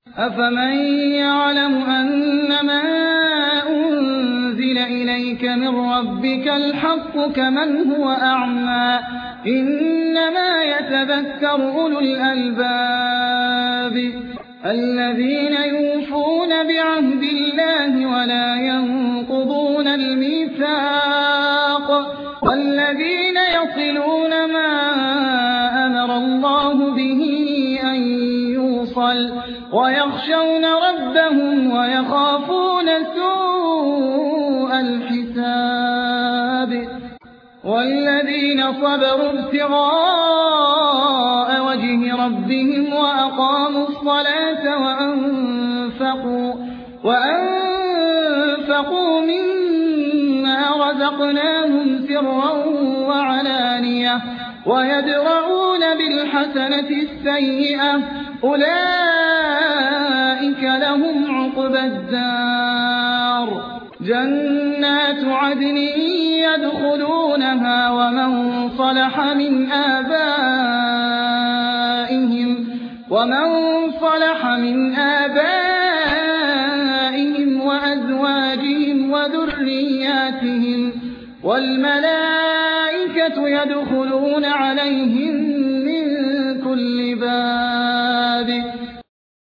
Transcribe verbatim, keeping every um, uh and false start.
أفمن يعلم أنما أنزل إليك من ربك الحق كمن هو أعمى إنما يتذكر أولو الألباب الذين يوفون بعهد الله ولا ينقضون الميثاق والذين يصلون ما أمر الله به أن يوصل ويخشون ربهم ويخافون سوء الحساب والذين صبروا ابتغاء وجه ربهم وأقاموا الصلاة وأنفقوا, وأنفقوا مما رزقناهم سرا وعلانية ويدرؤون بالحسنة السيئة أولئك لهم عقبى الدار جنات عدن يدخلونها ومن صلح من آبائهم ومن صلح من آبائهم وأزواجهم وذرياتهم والملائكة يدخلون عليهم من كل باب